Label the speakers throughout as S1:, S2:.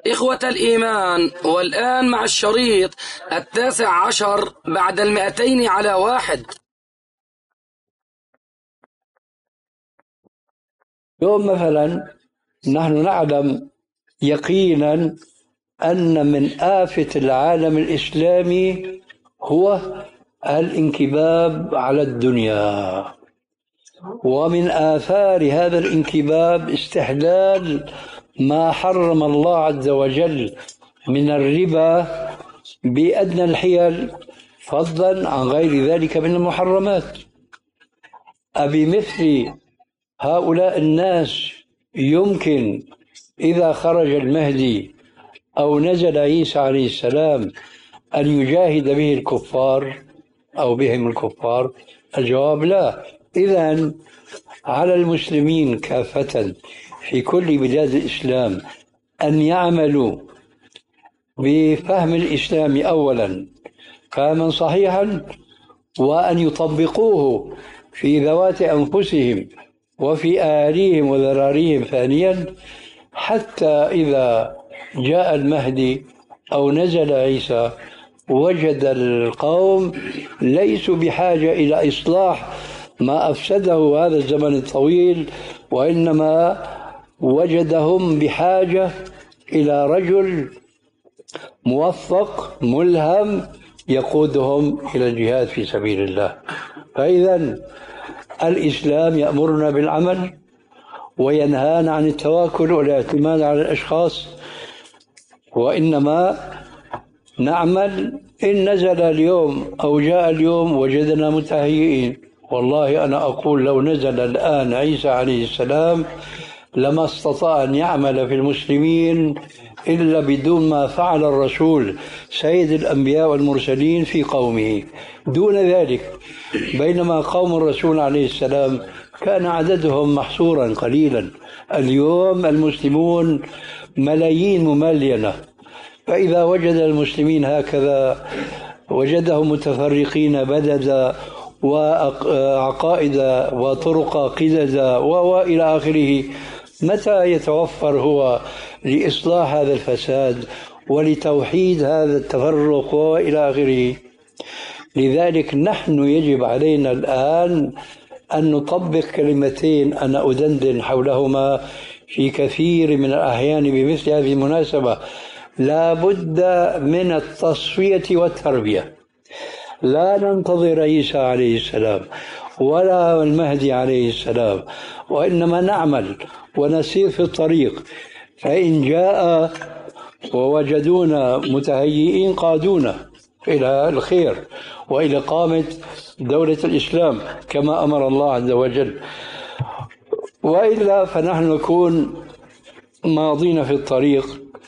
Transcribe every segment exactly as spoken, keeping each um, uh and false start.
S1: إخوة الإيمان، والآن مع الشريط التاسع عشر بعد المئتين على واحد.
S2: يوم مثلا نحن نعلم يقينا أن من آفة العالم الإسلامي هو الانكباب على الدنيا، ومن آثار هذا الانكباب استحلال ما حرم الله عز وجل من الربا بأدنى الحيل، فضلا عن غير ذلك من المحرمات. أبمثل هؤلاء الناس يمكن إذا خرج المهدي أو نزل عيسى عليه السلام أن يجاهد به الكفار أو بهم الكفار؟ الجواب لا. إذن على المسلمين كافة في كل بلاد الإسلام أن يعملوا بفهم الإسلام أولا فهما صحيحا، وأن يطبقوه في ذوات أنفسهم وفي أهاليهم وذراريهم ثانيا، حتى إذا جاء المهدي أو نزل عيسى وجد القوم ليسوا بحاجة إلى إصلاح ما أفسده هذا الزمن الطويل، وإنما وجدهم بحاجة إلى رجل موفق ملهم يقودهم إلى الجهاد في سبيل الله. فإذا الإسلام يأمرنا بالعمل وينهانا عن التواكل والاعتماد على الأشخاص، وإنما نعمل. إن نزل اليوم أو جاء اليوم وجدنا متهيئين، والله أنا أقول لو نزل الآن عيسى عليه السلام لما استطاع أن يعمل في المسلمين إلا بدون ما فعل الرسول سيد الأنبياء والمرسلين في قومه دون ذلك. بينما قوم الرسول عليه السلام كان عددهم محصورا قليلا، اليوم المسلمون ملايين مملينة. فإذا وجد المسلمين هكذا وجدهم متفرقين بددا وعقائد وطرق قددا وإلى آخره، متى يتوفر هو لإصلاح هذا الفساد ولتوحيد هذا التفرق وإلى آخره؟ لذلك نحن يجب علينا الآن أن نطبق كلمتين أنا أدندن حولهما في كثير من الأحيان بمثل هذه المناسبة: لا بد من التصفية والتربية. لا ننتظر عيسى عليه السلام ولا المهدي عليه السلام، وإنما نعمل ونسير في الطريق، فإن جاء ووجدونا متهيئين قادونا إلى الخير وإلى قامة دولة الإسلام كما أمر الله عز وجل، وإلا فنحن نكون ماضين في الطريق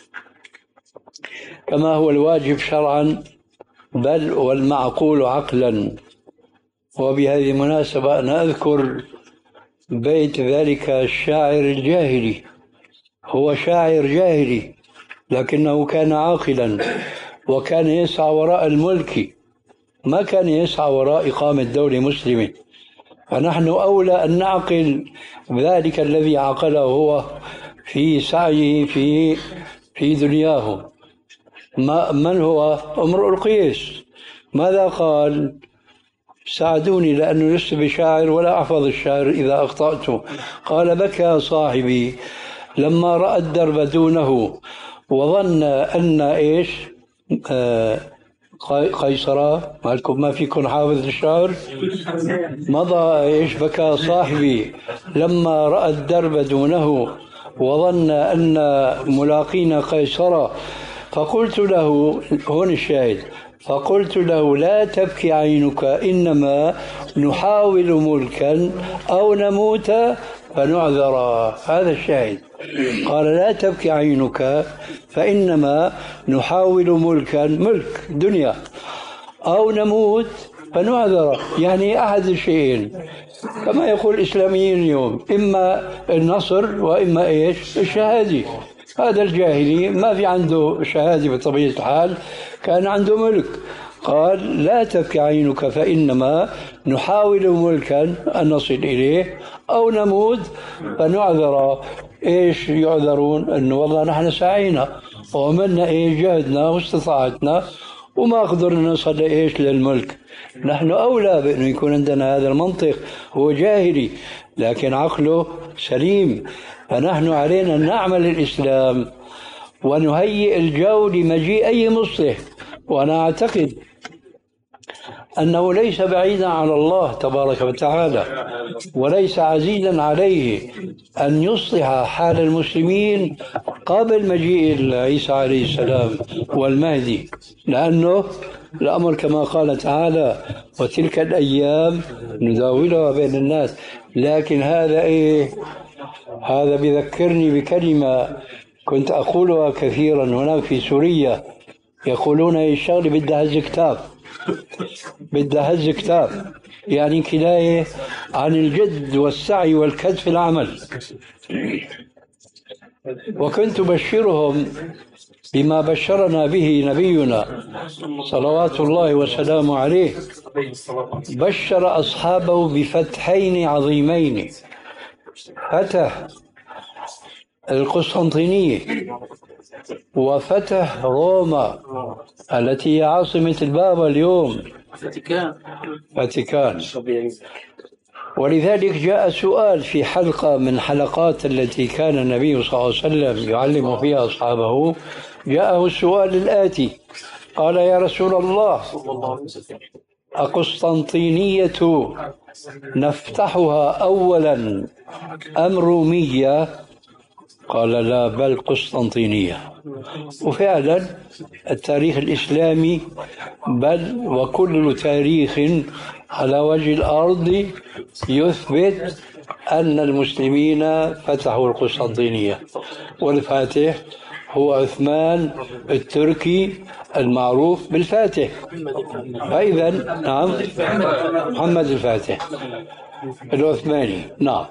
S2: كما هو الواجب شرعا بل والمعقول عقلا. وبهذه المناسبة أنا أذكر بيت ذلك الشاعر الجاهلي. هو شاعر جاهلي لكنه كان عاقلا وكان يسعى وراء الملك، ما كان يسعى وراء إقامة دولة مسلمة. فنحن أولى أن نعقل ذلك الذي عقله هو في سعيه في في دنياه. ما من هو؟ امرؤ القيس. ماذا قال؟ ساعدوني لأنه لست بشاعر ولا أحفظ الشعر إذا أخطأت. قال: بكى صاحبي لما رأى الدرب دونه وظن أن إيش آه قيصرة. مالكم ما فيكم حافظ الشعر؟ مضى إيش؟ بكى صاحبي لما رأى الدرب دونه وظن أن ملاقين قيصرة، فقلت له، هون الشاهد، فقلت له: لا تبكي عينك، إنما نحاول ملكا أو نموت فنعذر. هذا الشاهد. قال: لا تبكي عينك فإنما نحاول ملكا، ملك دنيا، أو نموت فنعذر، يعني أحد الشيئين كما يقول الإسلاميين اليوم، إما النصر وإما إيش؟ الشهادة. هذا الجاهلي ما في عنده شهادة بطبيعة الحال، كان عنده ملك. قال: لا تبكي عينك فإنما نحاول ملكا أن نصل إليه أو نموت فنعذر. إيش يعذرون؟ أنه والله نحن سعينا وعملنا إيه جهدنا واستطاعتنا وما قدرنا نصل إيش للملك. نحن أولى بأنه يكون عندنا هذا المنطق، هو جاهلي لكن عقله سليم. فنحن علينا أن نعمل الإسلام ونهيئ الجو لمجيء أي مصلح. وأنا أعتقد أنه ليس بعيدا على الله تبارك وتعالى وليس عزيزا عليه أن يصلح حال المسلمين قبل مجيء عيسى عليه السلام والمهدي، لأنه الأمر كما قال تعالى وتلك الأيام نداولها بين الناس. لكن هذا إيه؟ هذا بذكرني بكلمة كنت أقولها كثيرا هناك في سوريا، يقولون هي الشغلة بدها هز كتاب، بدها هز كتاب، يعني كناية عن الجد والسعي والكد في العمل. وكنت أبشرهم بما بشرنا به نبينا صلوات الله وسلامه عليه، بشر أصحابه بفتحين عظيمين، فتح القسطنطينية وفتح روما التي هي عاصمة البابا اليوم، فاتيكان. ولذلك جاء سؤال في حلقة من حلقات التي كان النبي صلى الله عليه وسلم يعلم فيها أصحابه، جاءه السؤال الآتي: قال يا رسول الله أقسطنطينية نفتحها أولا أم رومية؟ قال لا بل قسطنطينية. وفعلا التاريخ الإسلامي بل وكل تاريخ على وجه الأرض يثبت أن المسلمين فتحوا القسطنطينية، والفاتح هو عثمان التركي المعروف بالفاتح. فإذا نعم محمد الفاتح العثماني نعم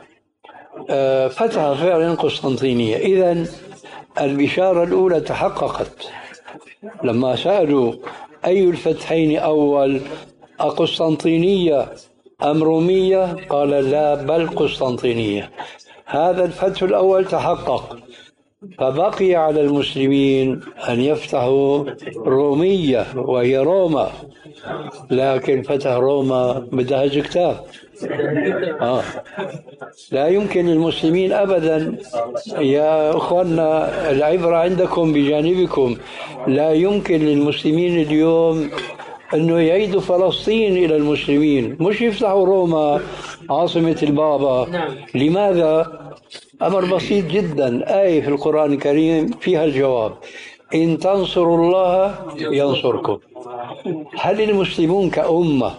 S2: فتح فعلا قسطنطينية. إذن البشارة الأولى تحققت لما سألوا أي الفتحين أول، أقسطنطينية أم رومية؟ قال لا بل قسطنطينية. هذا الفتح الأول تحقق، فبقي على المسلمين أن يفتحوا رومية وهي روما، لكن فتح روما بدها كتاب. آه. لا يمكن للمسلمين أبدا يا أخوانا، العبرة عندكم بجانبكم، لا يمكن للمسلمين اليوم أنه يعيدوا فلسطين إلى المسلمين، مش يفتحوا روما عاصمة البابا. لماذا؟ أمر بسيط جدا، آية في القرآن الكريم فيها الجواب: إن تنصروا الله ينصركم. هل المسلمون كأمة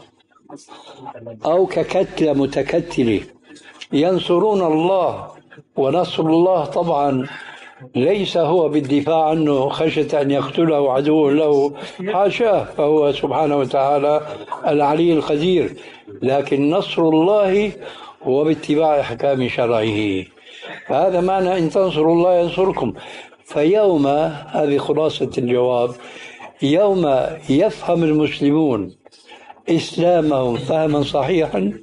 S2: أو ككتلة متكتلة ينصرون الله؟ ونصر الله طبعا ليس هو بالدفاع عنه خشية أن يقتله عدو له، حاشاه، فهو سبحانه وتعالى العلي القدير، لكن نصر الله هو باتباع أحكام شرعه. فهذا معنى إن تنصروا الله ينصركم. فيوم، هذه خلاصة الجواب، يوم يفهم المسلمون إسلامهم فهما صحيحا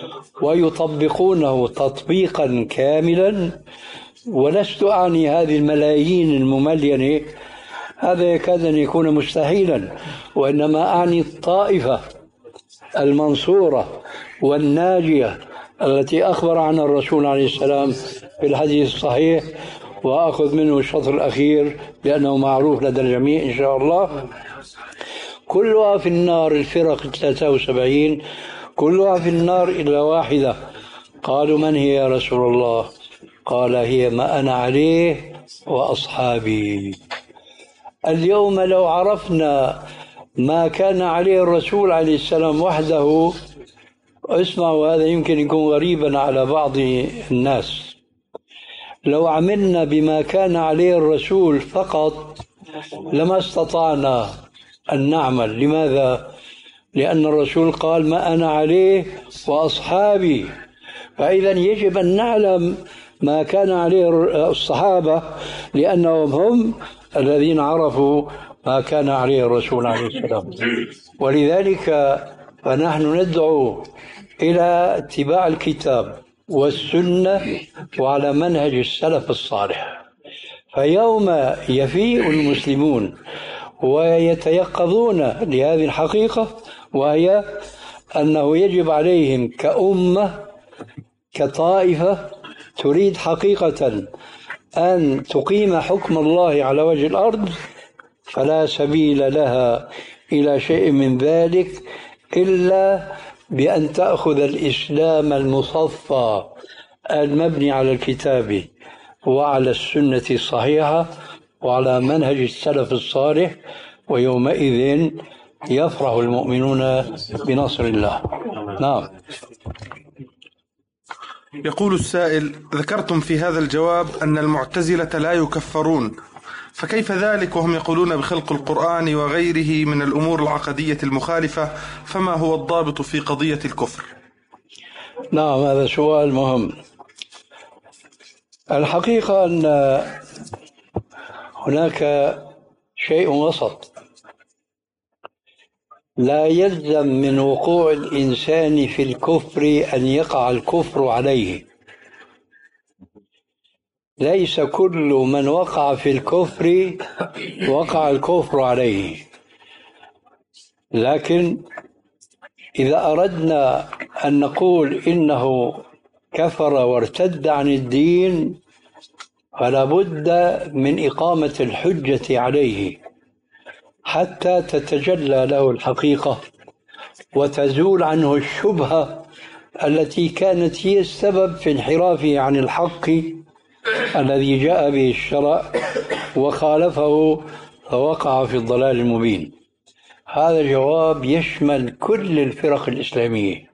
S2: ويطبقونه تطبيقا كاملا، ولست أعني هذه الملايين المملينة، هذا يكاد أن يكون مستحيلا، وإنما أعني الطائفة المنصورة والناجية التي أخبر عنها الرسول عليه السلام في الحديث الصحيح، وأخذ منه الشطر الأخير لأنه معروف لدى الجميع إن شاء الله: كلها في النار، الفرق ثلاثة وسبعين كلها في النار إلا واحدة. قالوا من هي يا رسول الله؟ قال هي ما أنا عليه وأصحابي. اليوم لو عرفنا ما كان عليه الرسول عليه السلام وحده، اسمعوا هذا يمكن يكون غريبا على بعض الناس، لو عملنا بما كان عليه الرسول فقط لما استطعنا أن نعمل. لماذا؟ لأن الرسول قال ما أنا عليه وأصحابي، فإذا يجب أن نعلم ما كان عليه الصحابة لأنهم هم الذين عرفوا ما كان عليه الرسول عليه السلام. ولذلك فنحن ندعو إلى اتباع الكتاب والسنة وعلى منهج السلف الصالح. فيوم يفيء المسلمون ويتيقظون لهذه الحقيقة، وهي أنه يجب عليهم كأمة كطائفة تريد حقيقة أن تقيم حكم الله على وجه الأرض، فلا سبيل لها إلى شيء من ذلك إلا بأن تأخذ الإسلام المصفى المبني على الكتاب وعلى السنة الصحيحة وعلى منهج السلف الصالح، ويومئذ يفرح المؤمنون بنصر الله. نعم.
S3: يقول السائل: ذكرتم في هذا الجواب أن المعتزلة لا يكفرون، فكيف ذلك وهم يقولون بخلق القرآن وغيره من الأمور العقدية المخالفة؟ فما هو الضابط في قضية الكفر؟
S2: نعم، هذا سؤال مهم. الحقيقة أن هناك شيء وسط. لا يلزم من وقوع الإنسان في الكفر أن يقع الكفر عليه. ليس كل من وقع في الكفر وقع الكفر عليه، لكن إذا أردنا أن نقول إنه كفر وارتد عن الدين فلا بد من إقامة الحجة عليه حتى تتجلى له الحقيقة وتزول عنه الشبهة التي كانت هي السبب في انحرافه عن الحق الذي جاء به الشرع وخالفه فوقع في الضلال المبين. هذا الجواب يشمل كل الفرق الإسلامية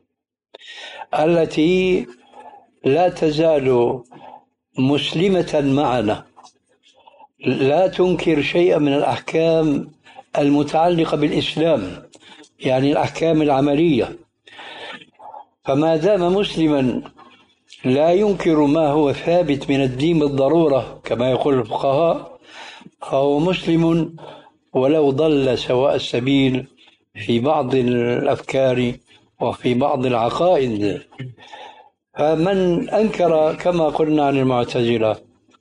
S2: التي لا تزال مسلمة معنا، لا تنكر شيئا من الأحكام المتعلقة بالإسلام، يعني الأحكام العملية. فما دام مسلما لا ينكر ما هو ثابت من الدين بالضرورة كما يقول الفقهاء، فهو مسلم ولو ضل سواء السبيل في بعض الأفكار وفي بعض العقائد. فمن أنكر كما قلنا عن المعتزلة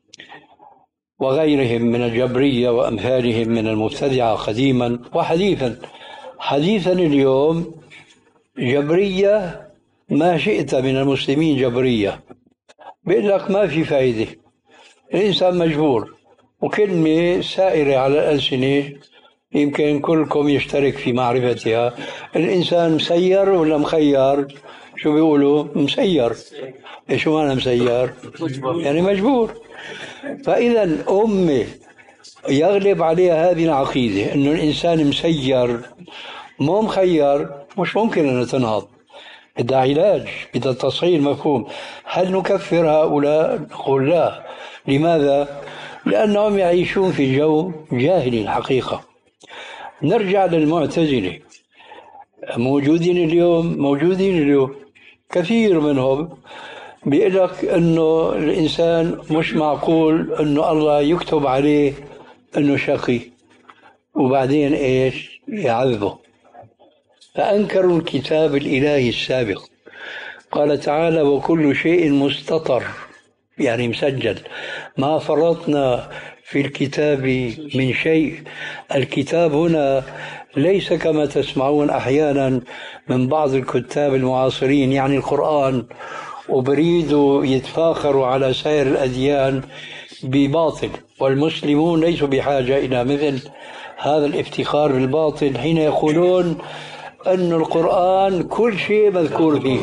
S2: وغيرهم من الجبرية وأمثالهم من المبتدعة قديما وحديثا، حديثا اليوم جبرية ما شئت من المسلمين جبرية، بيقول لك ما في فائدة، الإنسان مجبور، وكلمة سائرة على الألسنة يمكن كلكم يشترك في معرفتها. الإنسان مسير ولا مخير؟ شو بيقولوا؟ مسير. شو معنى مسير؟ يعني مجبور. فإذا أمة يغلب عليها هذه العقيدة أنه الإنسان مسير مو مخير، مش ممكن أن تنهض، بدها علاج، بدها تصحيح مفهوم. هل نكفر هؤلاء؟ نقول لا. لماذا؟ لأنهم يعيشون في جو جاهلي الحقيقة. نرجع للمعتزلة، موجودين اليوم، موجودين اليوم كثير منهم بيقول لك انه الانسان مش معقول انه الله يكتب عليه انه شقي وبعدين ايش يعذبه. فانكروا الكتاب الالهي السابق. قال تعالى: وكل شيء مستطر، يعني مسجل، ما فرطنا في الكتاب من شيء. الكتاب هنا ليس كما تسمعون أحيانا من بعض الكتاب المعاصرين يعني القرآن، وبريدوا يتفاخروا على سائر الأديان بباطل، والمسلمون ليسوا بحاجة إلى مثل هذا الافتخار بالباطل حين يقولون أن القرآن كل شيء مذكور فيه.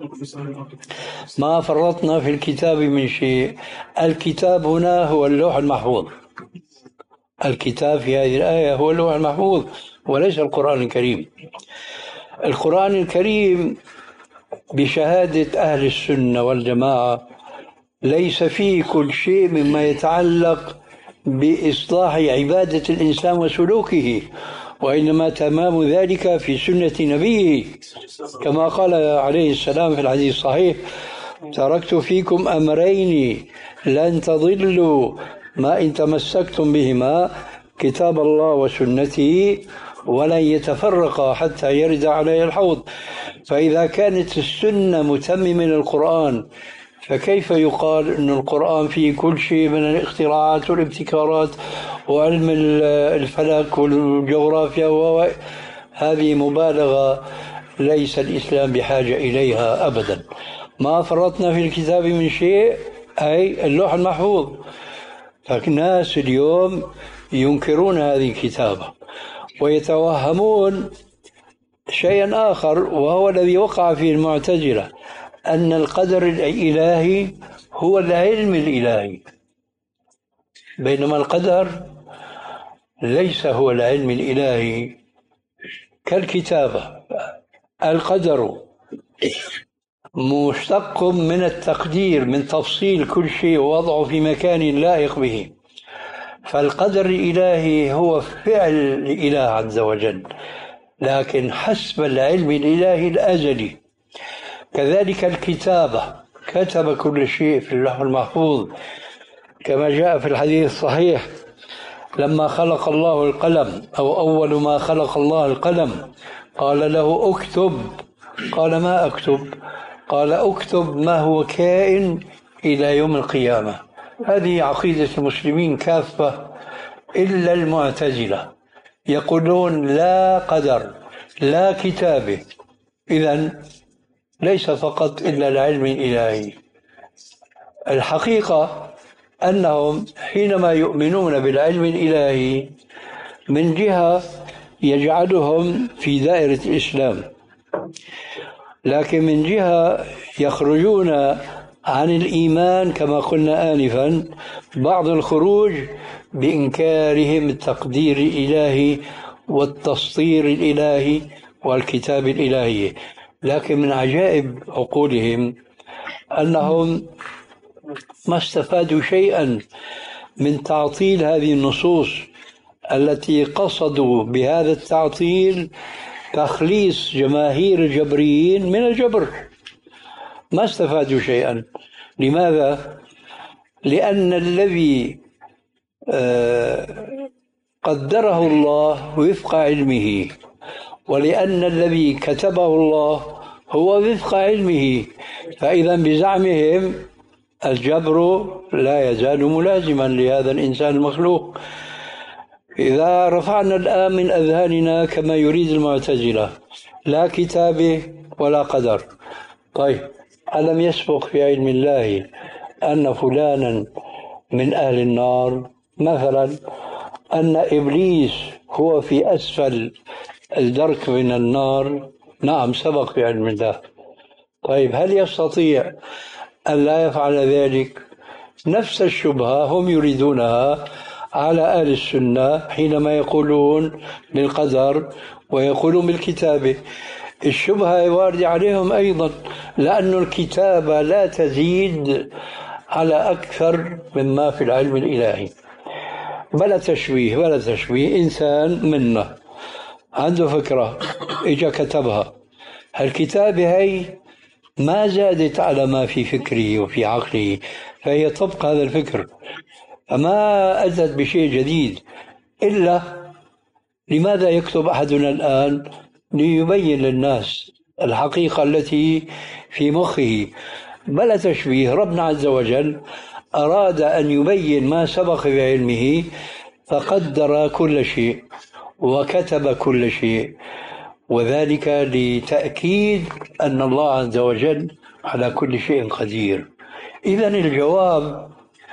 S2: ما فرطنا في الكتاب من شيء. الكتاب هنا هو اللوح المحفوظ، الكتاب في هذه الآية هو اللوح المحفوظ وليس القرآن الكريم. القرآن الكريم بشهادة أهل السنة والجماعة ليس فيه كل شيء مما يتعلق بإصلاح عبادة الإنسان وسلوكه، وإنما تمام ذلك في سنة نبيه، كما قال عليه السلام في الحديث الصحيح: تركت فيكم أمرين لن تضلوا ما إن تمسكتم بهما، كتاب الله وسنتي، ولن يتفرقا حتى يرد عليه الحوض. فإذا كانت السنة متممة للقرآن، فكيف يقال أن القرآن فيه كل شيء من الاختراعات والابتكارات وعلم الفلك والجغرافيا؟ هذه مبالغة ليس الإسلام بحاجة إليها أبدا. ما فرطنا في الكتاب من شيء، أي اللوح المحفوظ. فالناس اليوم ينكرون هذه الكتابة ويتوهمون شيئا آخر، وهو الذي وقع فيه المعتزلة، أن القدر الإلهي هو العلم الإلهي، بينما القدر ليس هو العلم الإلهي كالكتابة. القدر مشتق من التقدير، من تفصيل كل شيء ووضعه في مكان لائق به. فالقدر الإلهي هو فعل الإله عز وجل، لكن حسب العلم الإلهي الأزلي. كذلك الكتابة، كتب كل شيء في اللوح المحفوظ، كما جاء في الحديث الصحيح: لما خلق الله القلم، أو أول ما خلق الله القلم، قال له اكتب. قال ما أكتب؟ قال اكتب ما هو كائن إلى يوم القيامة. هذه عقيدة المسلمين كافة إلا المعتزلة، يقولون لا قدر لا كتابة. إذن ليس فقط إلا العلم الإلهي. الحقيقة أنهم حينما يؤمنون بالعلم الإلهي من جهة يجعلهم في دائرة الإسلام، لكن من جهة يخرجون عن الإيمان كما قلنا آنفا، بعض الخروج بإنكارهم التقدير الإلهي والتسطير الإلهي والكتاب الإلهي. لكن من عجائب عقولهم أنهم ما استفادوا شيئا من تعطيل هذه النصوص التي قصدوا بهذا التعطيل تخليص جماهير الجبريين من الجبر. ما استفادوا شيئا. لماذا؟ لأن الذي قدره الله وفق علمه، ولأن الذي كتبه الله هو وفق علمه. فإذا بزعمهم الجبر لا يزال ملازما لهذا الإنسان المخلوق. إذا رفعنا الآن من أذهاننا كما يريد المعتزلة لا كتابة ولا قدر، طيب ألم يسبق في علم الله أن فلانا من أهل النار؟ مثلا أن إبليس هو في أسفل الدرك من النار؟ نعم، سبق في علم الله. طيب هل يستطيع أن لا يفعل ذلك؟ نفس الشبهة هم يريدونها على أهل السنة حينما يقولون بالقدر ويقولون بالكتابة. الشبهة واردة عليهم أيضا، لأن الكتابة لا تزيد على أكثر مما في العلم الإلهي. بلا تشويه بلا تشويه، إنسان منا عنده فكرة إجا كتبها، الكتابة هي ما زادت على ما في فكره وفي عقله، فهي طبق هذا الفكر، فما أتت بشيء جديد. إلا لماذا يكتب أحدنا الآن؟ ليبين للناس الحقيقة التي في مخه. بلا تشبيه، ربنا عز وجل أراد أن يبين ما سبق في علمه فقدر كل شيء وكتب كل شيء، وذلك لتأكيد أن الله عز وجل على كل شيء قدير. إذن الجواب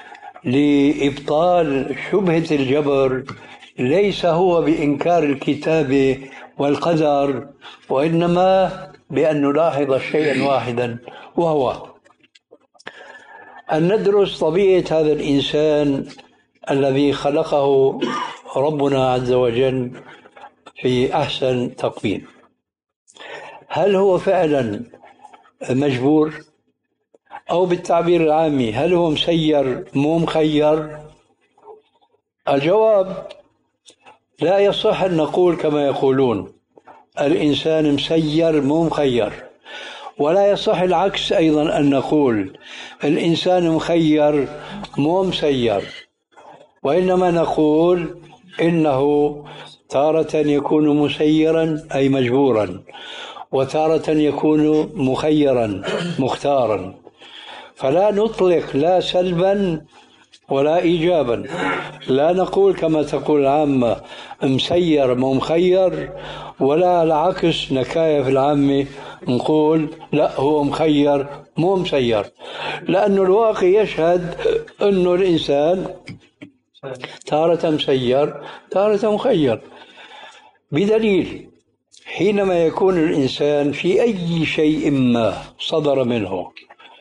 S2: لإبطال شبهة الجبر ليس هو بإنكار الكتاب والقدر، وإنما بأن نلاحظ شيئا واحدا، وهو أن ندرس طبيعة هذا الإنسان الذي خلقه ربنا عز وجل في أحسن تقويم. هل هو فعلا مجبور؟ أو بالتعبير العامي هل هو مسير مو مخير؟ الجواب لا يصح أن نقول كما يقولون الإنسان مسير مو مخير، ولا يصح العكس أيضا أن نقول الإنسان مخير مو مسير، وإنما نقول إنه تارة يكون مسيرا أي مجبورا، وتارة يكون مخيرا مختارا، فلا نطلق لا سلبا ولا إيجابا. لا نقول كما تقول العامة مسير مو مخير، ولا العكس نكاية في العامة نقول لا هو مخير مو مسير، لأن الواقع يشهد أنه الإنسان تارة مسير تارة مخير، بدليل حينما يكون الإنسان في أي شيء ما صدر منه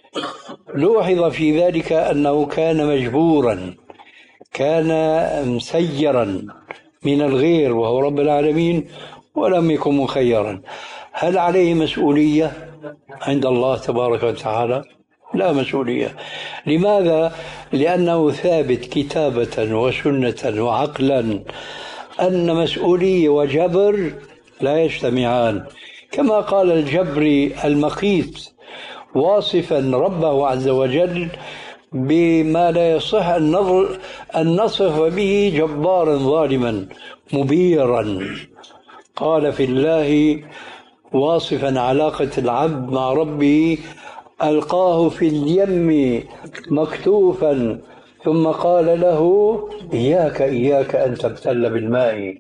S2: لوحظ في ذلك أنه كان مجبورا، كان مسيرا من الغير وهو رب العالمين، ولم يكن مخيرا. هل عليه مسؤولية عند الله تبارك وتعالى؟ لا مسؤولية. لماذا؟ لأنه ثابت كتابة وسنة وعقلا أن مسؤولية وجبر لا يجتمعان، كما قال الجبري المقيت واصفا ربه عز وجل بما لا يصح أن نصف به جبارا ظالما مبيرا. قال في الله واصفا علاقة العبد مع ربه: ألقاه في اليم مكتوفا ثم قال له إياك إياك أن تبتل بالماء.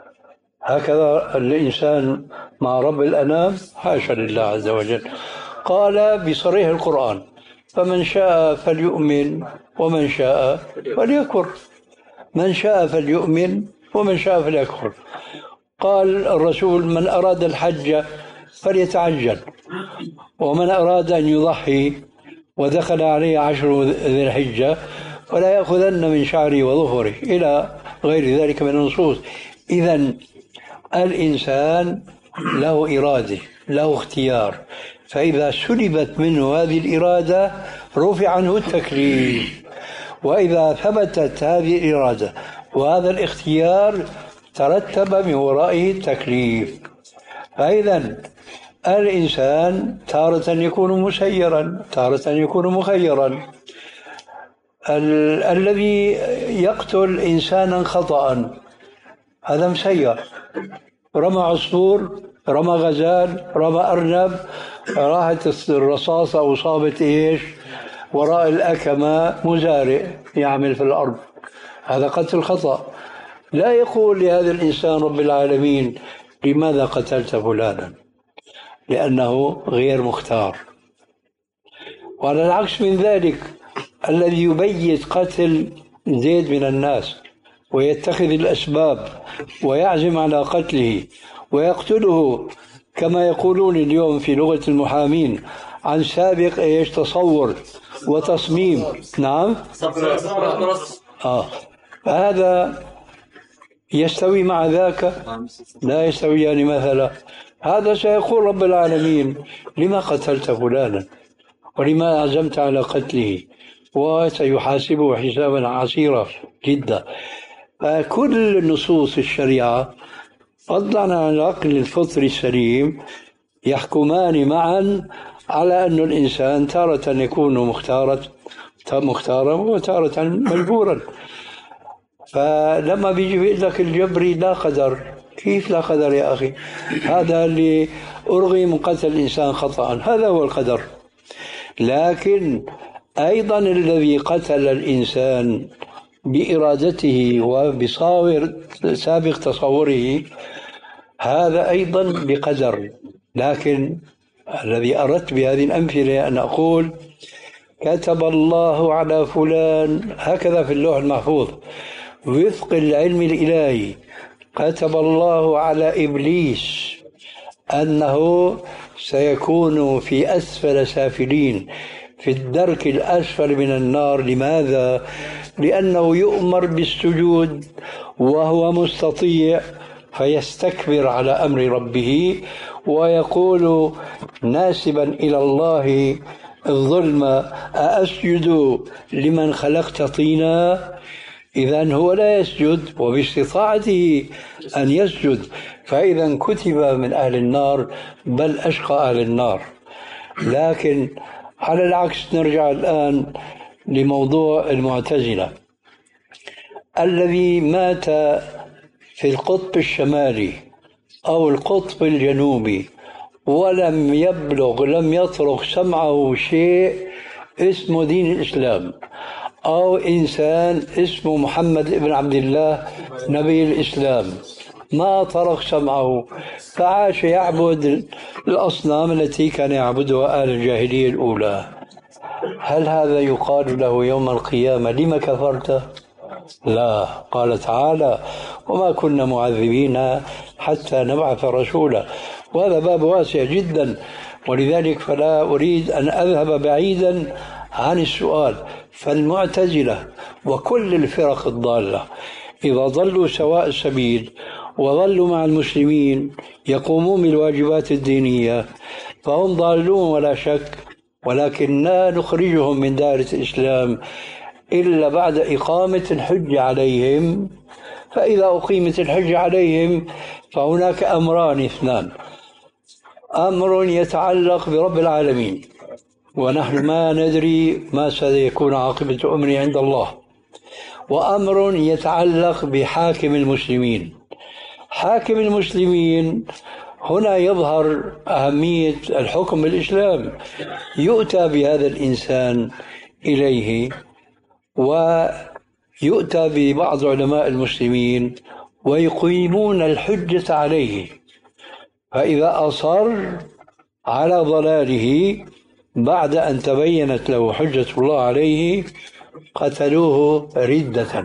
S2: هكذا الإنسان مع رب الأنام؟ حاشا لله عز وجل. قال بصريح القرآن: فمن شاء فليؤمن ومن شاء فليكفر. من شاء فليؤمن ومن شاء فليكفر. قال الرسول: من أراد الحج فليتعجل، ومن أراد أن يضحي ودخل عليه عشر ذي الحجة ولا يأخذن من شعره وظفره، إلى غير ذلك من النصوص. إذن الإنسان له إرادة، له اختيار، فإذا سلبت منه هذه الإرادة رفع عنه التكليف، وإذا ثبتت هذه الإرادة وهذا الاختيار ترتب من ورائه التكليف. فإذا الإنسان تارة يكون مسيرا تارة يكون مخيرا. ال- الذي يقتل إنسانا خطأ هذا مسير، رمى عصفور، رمى غزال، رمى أرنب، راحت الرصاصة أو صابت إيش وراء الأكمة، مزارع يعمل في الأرض، هذا قتل خطأ. لا يقول لهذا الإنسان رب العالمين: لماذا قتلت فلانا؟ لأنه غير مختار. وعلى العكس من ذلك، الذي يبيت قتل زيد من الناس ويتخذ الأسباب ويعزم على قتله ويقتله كما يقولون اليوم في لغة المحامين عن سابق ايش تصور وتصميم. نعم آه. هذا يستوي مع ذاك؟ لا يستوي. يعني مثلا هذا سيقول رب العالمين: لما قتلت فلانا ولما عزمت على قتله، وسيحاسبه حسابا عسيرا جدا. فكل نصوص الشريعة فضلا عن العقل الفطري السليم يحكمان معا على أن الإنسان تارة يكون مختارا مختارا وتارة مجبورا. فلما بيجي بيقول لك الجبري لا قدر، كيف لا قدر يا أخي؟ هذا اللي أرغي من قتل الإنسان خطأ هذا هو القدر. لكن أيضا الذي قتل الإنسان بإرادته وبصاور سابق تصوره هذا أيضا بقدر. لكن الذي أردت بهذه الأمثلة أن أقول: كتب الله على فلان، هكذا في اللوح المحفوظ وفق العلم الإلهي، كتب الله على إبليس أنه سيكون في أسفل سافلين، في الدرك الأسفل من النار. لماذا؟ لأنه يؤمر بالسجود وهو مستطيع فيستكبر على أمر ربه ويقول ناسبا إلى الله الظلم: أأسجد لمن خلقت طينا؟ إذن هو لا يسجد وباستطاعته أن يسجد، فإذا كتب من أهل النار، بل أشقى أهل النار. لكن على العكس نرجع الآن لموضوع المعتزلة. الذي مات في القطب الشمالي أو القطب الجنوبي ولم يبلغ لم يطرق سمعه شيء اسمه دين الإسلام، أو إنسان اسمه محمد بن عبد الله نبي الإسلام، ما طرق سمعه، فعاش يعبد الأصنام التي كان يعبدها أهل الجاهلية الأولى، هل هذا يقال له يوم القيامة لما كفرت؟ لا. قال تعالى: وما كنا معذبين حتى نبعث رسولا. وهذا باب واسع جدا، ولذلك فلا أريد أن أذهب بعيدا عن السؤال. فالمعتزلة وكل الفرق الضالة إذا ضلوا سواء السبيل وظلوا مع المسلمين يقومون بالواجبات الدينية فهم ضالون ولا شك، ولكن لا نخرجهم من دائرة الإسلام إلا بعد إقامة الحجة عليهم. فإذا أقيمت الحجة عليهم فهناك أمران اثنان: أمر يتعلق برب العالمين ونحن ما ندري ما سيكون عاقبة أمره عند الله، وأمر يتعلق بحاكم المسلمين. حاكم المسلمين هنا يظهر أهمية الحكم بالإسلام. يؤتى بهذا الإنسان إليه ويؤتى ببعض علماء المسلمين ويقيمون الحجة عليه، فإذا أصر على ضلاله بعد أن تبينت له حجة الله عليه قتلوه ردة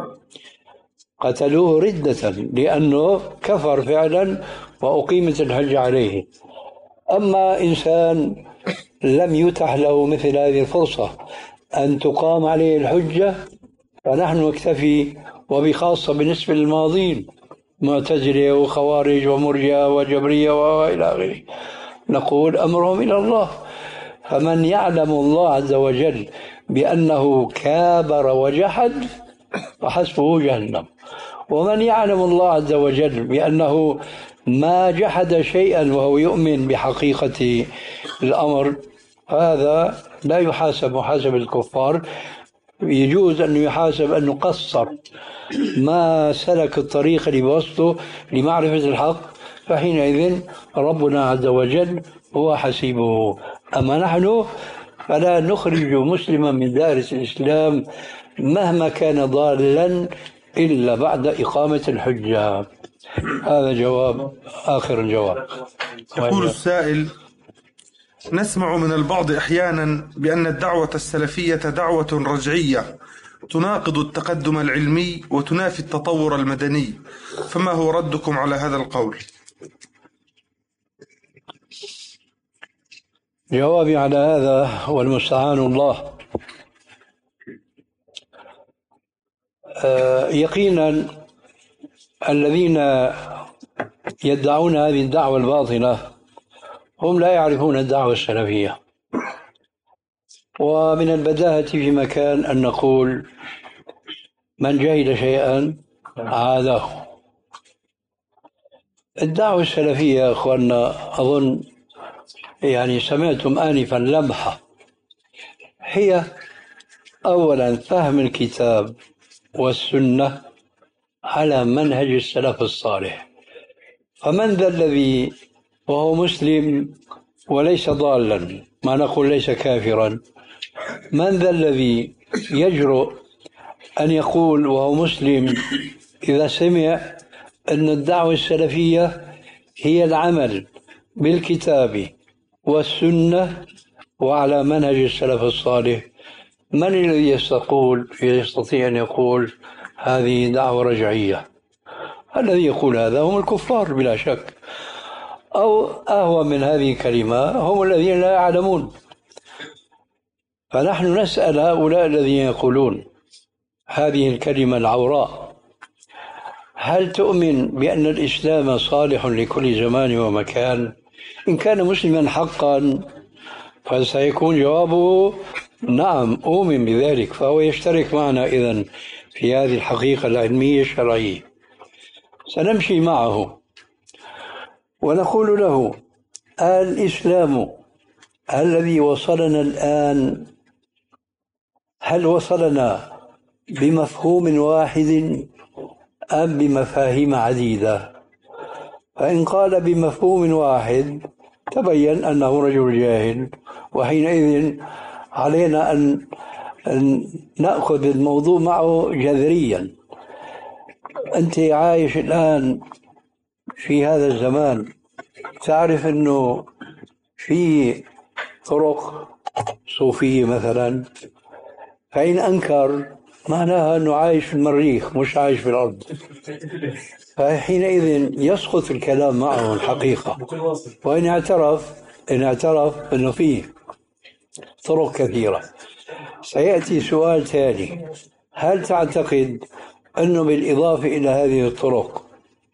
S2: قتلوه ردة لأنه كفر فعلا وأقيمت الحجة عليه. أما إنسان لم يتح له مثل هذه الفرصة أن تقام عليه الحجة فنحن نكتفي، وبخاصة بالنسبة للماضين معتزلة وخوارج ومرجئة وجبرية وإلى آخره، نقول أمرهم إلى الله. فمن يعلم الله عز وجل بأنه كابر وجحد فحسبه جهنم، ومن يعلم الله عز وجل بأنه ما جحد شيئا وهو يؤمن بحقيقة الأمر هذا لا يحاسب محاسب الكفار. يجوز أن يحاسب أنه قصر ما سلك الطريق اللي بوسطه لمعرفة الحق، فحينئذ ربنا عز وجل هو حسيبه. أما نحن فلا نخرج مسلما من دائرة الإسلام مهما كان ضالا إلا بعد إقامة الحجة. هذا جواب آخر الجواب.
S3: يقول السائل: نسمع من البعض أحيانا بأن الدعوة السلفية دعوة رجعية تناقض التقدم العلمي وتنافي التطور المدني، فما هو ردكم على هذا القول؟
S2: جوابي على هذا والمستعان الله. يقينا الذين يدعون هذه الدعوة الباطلة هم لا يعرفون الدعوة السلفية، ومن البداهة في مكان أن نقول من جهل شيئا عاده. الدعوة السلفية يا أخوانا أظن يعني سمعتم آنفا لمحة، هي أولا فهم الكتاب والسنة على منهج السلف الصالح. فمن ذا الذي وهو مسلم وليس ضالا، ما نقول ليس كافرا، من ذا الذي يجرؤ أن يقول وهو مسلم إذا سمع أن الدعوة السلفية هي العمل بالكتاب والسنة وعلى منهج السلف الصالح، من الذي يستقول يستطيع أن يقول هذه دعوة رجعية؟ الذي يقول هذا هم الكفار بلا شك، أو أهوى من هذه الكلمة هم الذين لا يعلمون. فنحن نسأل هؤلاء الذين يقولون هذه الكلمة العوراء: هل تؤمن بأن الإسلام صالح لكل زمان ومكان؟ إن كان مسلما حقا فسيكون جوابه نعم أؤمن بذلك، فهو يشترك معنا إذن في هذه الحقيقة العلمية الشرعية. سنمشي معه ونقول له: الإسلام الذي وصلنا الآن هل وصلنا بمفهوم واحد أم بمفاهيم عديدة؟ فإن قال بمفهوم واحد تبين أنه رجل جاهل، وحينئذ علينا أن أن نأخذ الموضوع معه جذريا. أنت عايش الآن في هذا الزمان، تعرف أنه في طرق صوفية مثلا، فإن أنكر معناها أنه عايش في المريخ مش عايش في الأرض، فحينئذ يسقط الكلام معه الحقيقة. وإن اعترف إن اعترف أنه فيه طرق كثيرة. سيأتي سؤال تالي: هل تعتقد أنه بالإضافة إلى هذه الطرق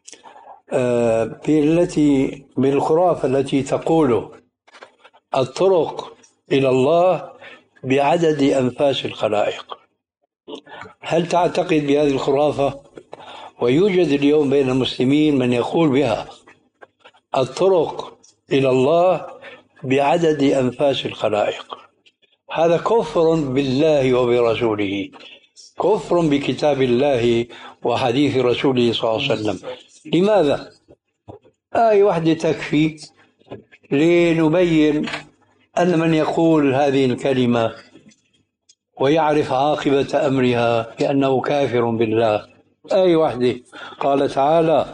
S2: بالتي بالخرافة التي تقول الطرق إلى الله بعدد أنفاس الخلائق، هل تعتقد بهذه الخرافة؟ ويوجد اليوم بين المسلمين من يقول بها الطرق إلى الله بعدد أنفاس الخلائق. هذا كفر بالله وبرسوله، كفر بكتاب الله وحديث رسوله صلى الله عليه وسلم. لماذا؟ آية واحدة تكفي لنبين أن من يقول هذه الكلمة ويعرف عاقبة أمرها بأنه كافر بالله. آية واحدة، قال تعالى: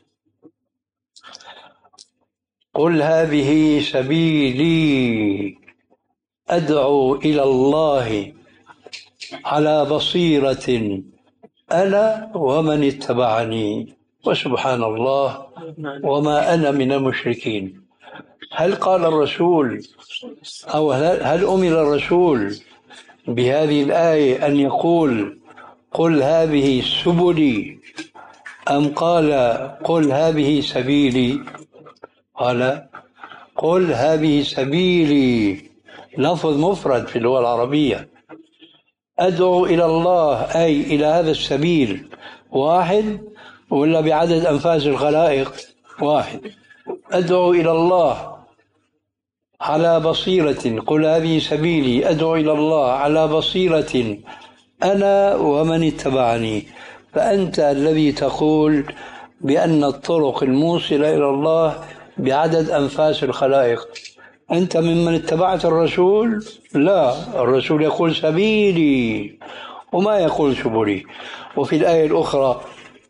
S2: قل هذه سبيلي أدعو إلى الله على بصيرة أنا ومن اتبعني وسبحان الله وما أنا من المشركين. هل قال الرسول أو هل أمر الرسول بهذه الآية أن يقول قل هذه سبلي، أم قال قل هذه سبيلي؟ قال قل هذه سبيلي، لفظ مفرد في اللغة العربية. أدعو إلى الله أي إلى هذا السبيل واحد، ولا بعدد أنفاس الخلائق واحد؟ أدعو إلى الله على بصيرة، قل هذه سبيلي أدعو إلى الله على بصيرة أنا ومن اتبعني. فأنت الذي تقول بأن الطرق الموصلة إلى الله بعدد أنفاس الخلائق، أنت ممن اتبعت الرسول؟ لا، الرسول يقول سبيلي وما يقول سبلي. وفي الآية الأخرى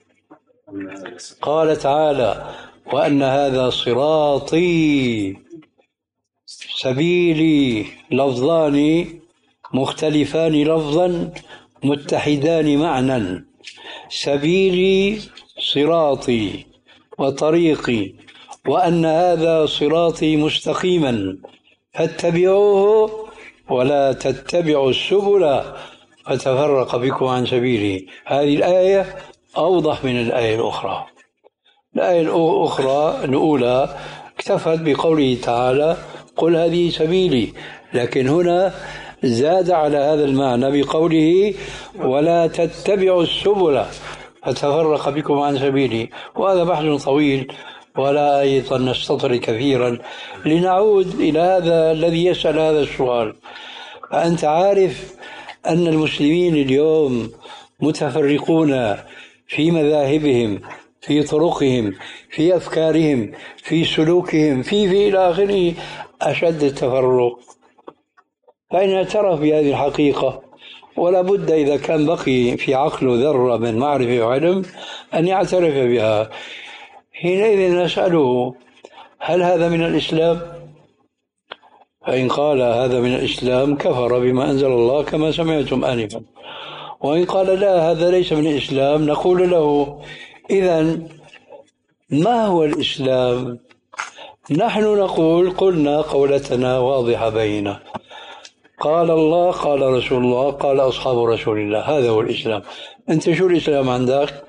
S2: قال تعالى: وأن هذا صراطي، سبيلي لفظان مختلفان لفظا متحدان معنى، سبيلي صراطي وطريقي، وأن هذا صراطي مستقيما فاتبعوه ولا تتبعوا السبل فتفرق بكم عن سبيله. هذه الآية أوضح من الآية الأخرى. الآية الأخرى الأولى اكتفت بقوله تعالى قل هذه سبيلي، لكن هنا زاد على هذا المعنى بقوله ولا تتبعوا السبل فتفرق بكم عن سبيله. وهذا بحث طويل ولا أيضا نستطرد كثيرا لنعود إلى هذا الذي يسأل هذا السؤال. فأنت عارف أن المسلمين اليوم متفرقون في مذاهبهم، في طرقهم، في أفكارهم، في سلوكهم، في في إلى آخره، أشد التفرق. فإن اعترف بهذه الحقيقة، ولا بد إذا كان بقي في عقله ذرة من معرفة وعلم أن يعترف بها. حينئذ نسأله هل هذا من الإسلام؟ فإن قال هذا من الإسلام كفر بما أنزل الله كما سمعتم آنفا. وإن قال لا هذا ليس من الإسلام، نقول له إذن ما هو الإسلام؟ نحن نقول قلنا قولتنا واضحة بينة، قال الله قال رسول الله قال أصحاب رسول الله، هذا هو الإسلام. أنت شو الإسلام عندك؟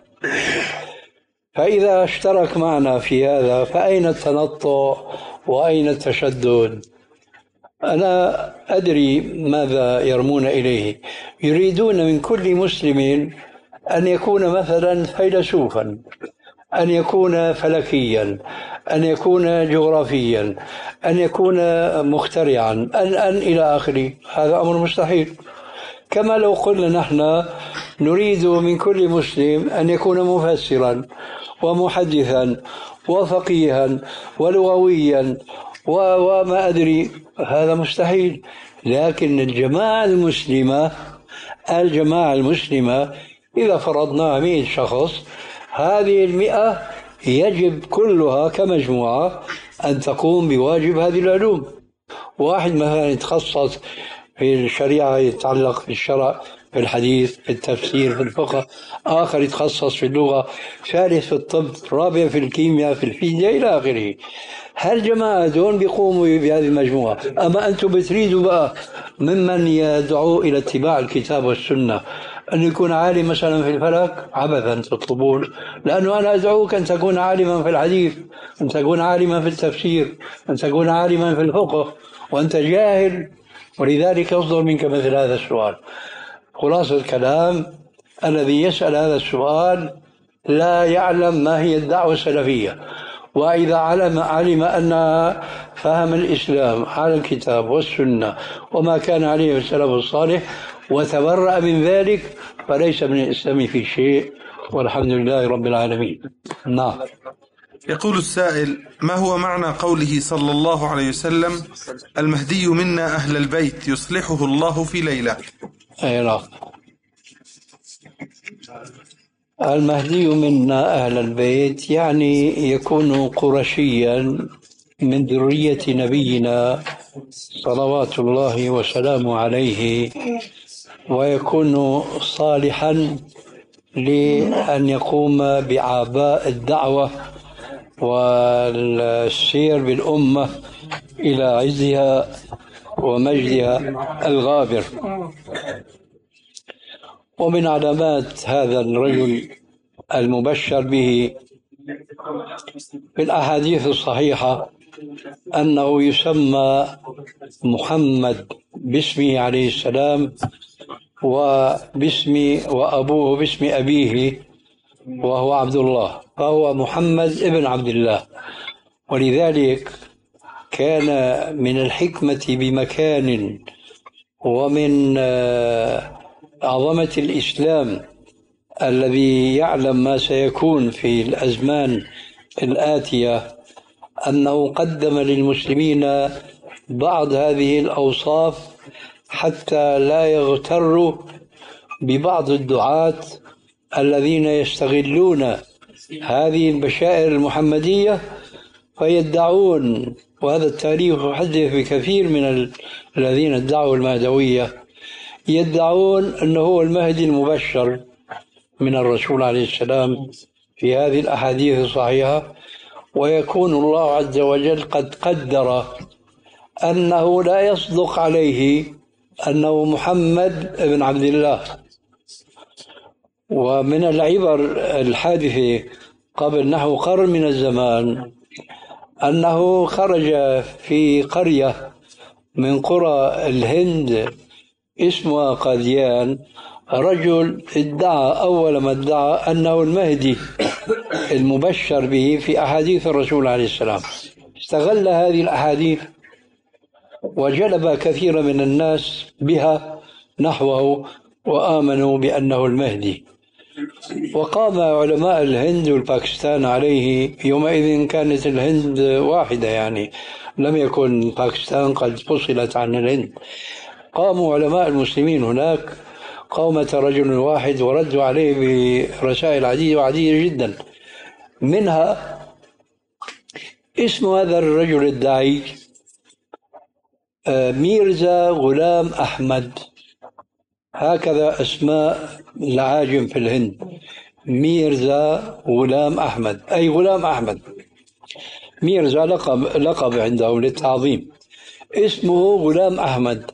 S2: فإذا اشترك معنا في هذا فأين التنطع وأين التشدد؟ أنا أدري ماذا يرمون إليه. يريدون من كل مسلم أن يكون مثلا فيلسوفا، أن يكون فلكيا، أن يكون جغرافيا، أن يكون مخترعا، أن أن إلى آخره. هذا أمر مستحيل. كما لو قلنا نحن نريد من كل مسلم أن يكون مفسرا ومحدثا وفقيها ولغويا وما أدري، هذا مستحيل. لكن الجماعة المسلمة الجماعة المسلمة إذا فرضناها مئة شخص، هذه المئة يجب كلها كمجموعة أن تقوم بواجب هذه العلوم. واحد مثلا يتخصص في الشريعة يتعلق في الشرع، في الحديث، في التفسير، في الفقه، آخر يتخصص في اللغة، ثالث في الطب، رابع في الكيمياء، في الفيزياء إلى آخره. هالجماعة دون بيقوموا بهذه المجموعة. أما أنتم بتريدوا بقى ممن يدعو إلى اتباع الكتاب والسنة أن يكون عالم مثلا في الفلك، عبثا تطلبون، لأنه أنا أدعوك أن تكون عالما في الحديث، أن تكون عالما في التفسير، أن تكون عالما في الفقه، وأنت جاهل، ولذلك يصدر منك مثل هذا السؤال. خلاصة الكلام، الذي يسأل هذا السؤال لا يعلم ما هي الدعوة السلفية، وإذا علم, علم أن فهم الإسلام على الكتاب والسنة وما كان عليه السلف الصالح وتبرأ من ذلك فليس من الإسلام في شيء، والحمد لله رب العالمين. نعم.
S3: يقول السائل: ما هو معنى قوله صلى الله عليه وسلم: المهدي منا أهل البيت يصلحه الله في ليلة؟
S2: أي نعم. المهدي منا أهل البيت يعني يكون قرشيا من ذرية نبينا صلوات الله وسلامه عليه، ويكون صالحا لأن يقوم بأعباء الدعوة والسير بالأمة إلى عزها ومجدها الغابر. ومن علامات هذا الرجل المبشر به في الأحاديث الصحيحة أنه يسمى محمد باسمه عليه السلام، وباسم وأبوه باسم أبيه وهو عبد الله، فهو محمد ابن عبد الله. ولذلك كان من الحكمة بمكان ومن عظمة الإسلام الذي يعلم ما سيكون في الأزمان الآتية أنه قدم للمسلمين بعض هذه الأوصاف حتى لا يغتروا ببعض الدعاة الذين يستغلون هذه البشائر المحمدية فيدعون، وهذا التاريخ يحدث بكثير من الذين ادعوا المهدوية، يدعون أنه هو المهدي المبشر من الرسول عليه السلام في هذه الأحاديث الصحيحة، ويكون الله عز وجل قد قدر أنه لا يصدق عليه أنه محمد بن عبد الله. ومن العبر الحادثة قبل نحو قرن من الزمان أنه خرج في قرية من قرى الهند اسمها قاديان رجل ادعى أول ما ادعى أنه المهدي المبشر به في أحاديث الرسول عليه السلام. استغل هذه الأحاديث وجلب كثير من الناس بها نحوه وآمنوا بأنه المهدي. وقام علماء الهند والباكستان عليه. يومئذ كانت الهند واحدة، يعني لم يكن باكستان قد فصلت عن الهند. قاموا علماء المسلمين هناك قومة رجل واحد وردوا عليه برسائل عديدة وعديدة جدا، منها اسم هذا الرجل الداعي ميرزا غلام أحمد، هكذا أسماء العاجم في الهند، ميرزا غلام أحمد أي غلام أحمد. ميرزا لقب, لقب عندهم للتعظيم، اسمه غلام أحمد.